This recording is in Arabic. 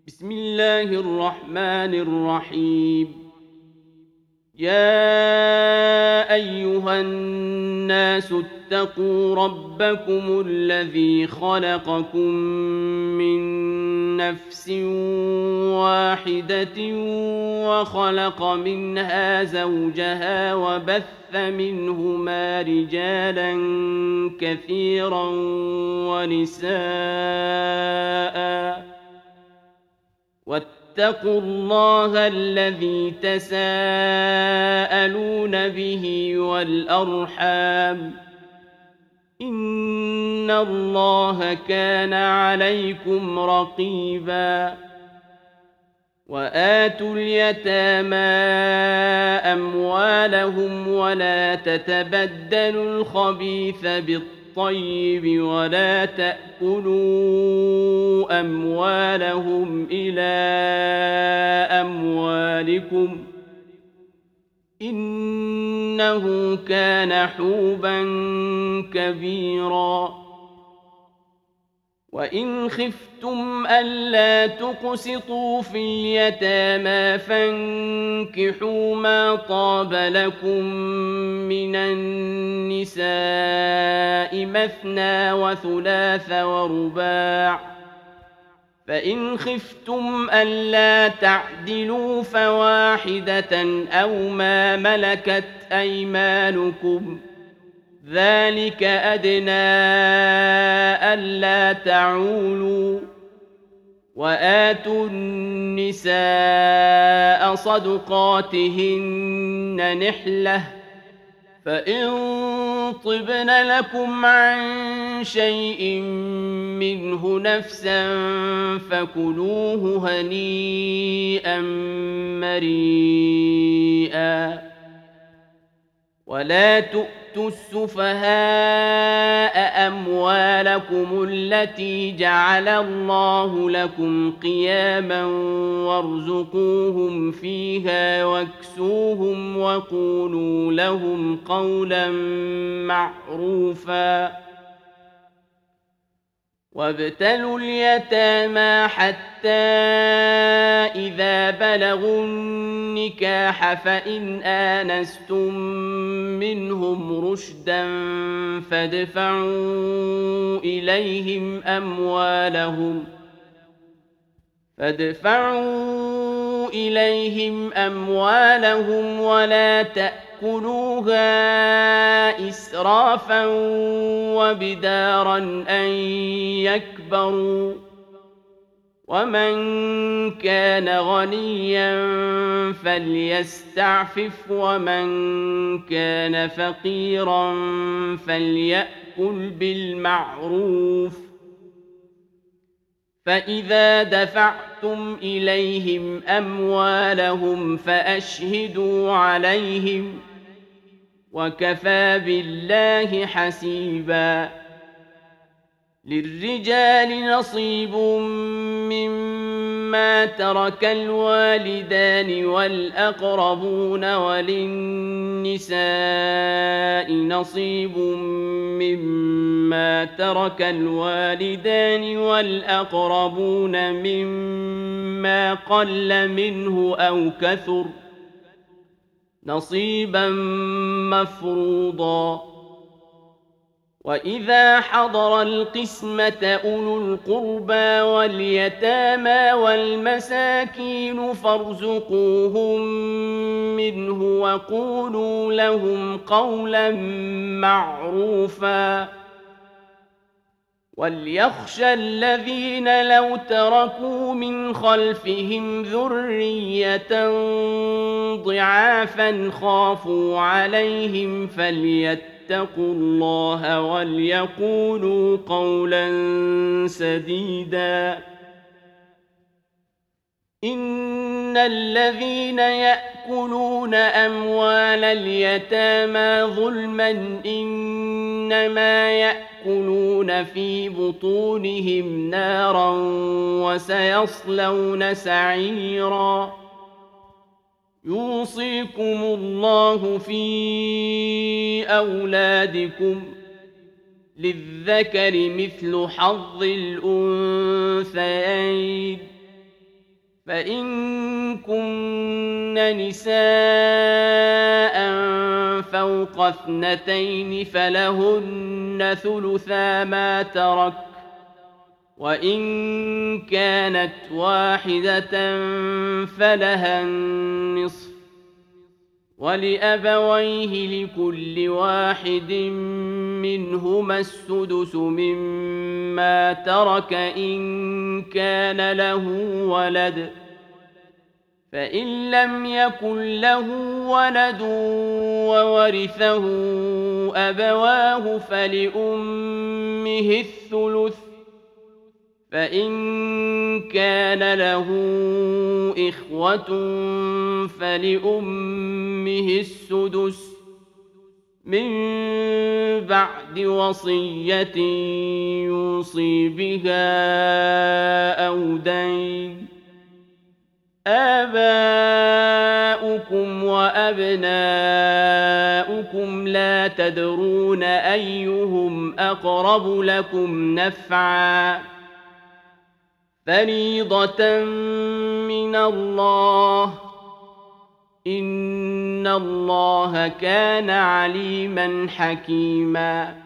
بسم الله الرحمن الرحيم. يا أيها الناس اتقوا ربكم الذي خلقكم من نفس واحدة وخلق منها زوجها وبث منهما رجالا كثيرا ونساء. واتقوا الله الذي تساءلون به والأرحام إن الله كان عليكم رقيبا. وآتوا اليتامى أموالهم ولا تتبدلوا الخبيث بالطيب ولا تأكلوا أموالهم إلى أموالكم إنه كان حوبا كبيرا. وإن خفتم ألا تقسطوا في اليتامى فانكحوا ما طاب لكم من النساء مثنى وثلاث ورباع، فإن خفتم ألا تعدلوا فواحدة أو ما ملكت أيمانكم ذلك أدنى ألا تعولوا. وآتوا النساء صدقاتهن نحلة، فإن طبن لكم عن شيء منه نفسا فكلوه هنيئا مريئا. ولا تؤتوا السفهاء أموالكم التي جعل الله لكم قياما وارزقوهم فيها واكسوهم وقولوا لهم قولا معروفا. وابتلوا اليتامى حتى إذا بلغوا النكاح فإن آنستم منهم رشدا فادفعوا إليهم أموالهم ولا تأكلوها إسرافا وبدارا أن يكبروا. ومن كان غنيا فليستعفف ومن كان فقيرا فليأكل بالمعروف. فإذا دفعتم إليهم أموالهم فأشهدوا عليهم وكفى بالله حسيبا. للرجال نصيب مما ترك الوالدان والأقربون وللنساء نصيب مما ترك الوالدان والأقربون مما قل منه أو كثر نصيبا مفروضا. وإذا حضر القسمة أولو القربى واليتامى والمساكين فارزقوهم منه وقولوا لهم قولا معروفا. وليخشى الذين لو تركوا من خلفهم ذرية ضعافا خافوا عليهم فليتقوا الله وليقولوا قولا سديدا. إن الذين يأكلون أموال اليتامى ظلما إنما يأكلون في بطونهم نارا وسيصلون سعيرا. يوصيكم الله في أولادكم للذكر مثل حظ الأنثيين فإن كن نساء فوق 2 فلهن ثلثا ما ترك، وإن كانت واحدة فلها النصف، ولأبويه لكل واحد منهما السدس مما ترك إن كان له ولد، فإن لم يكن له ولد وورثه أبواه فلأمه الثلث، فإن كان له إخوة فلأمه السدس من بعد وصية يوصي بها أو دين. آباؤكم وأبناؤكم لا تدرون أيهم أقرب لكم نفعا، فريضة من الله، إن الله كان عليما حكيما.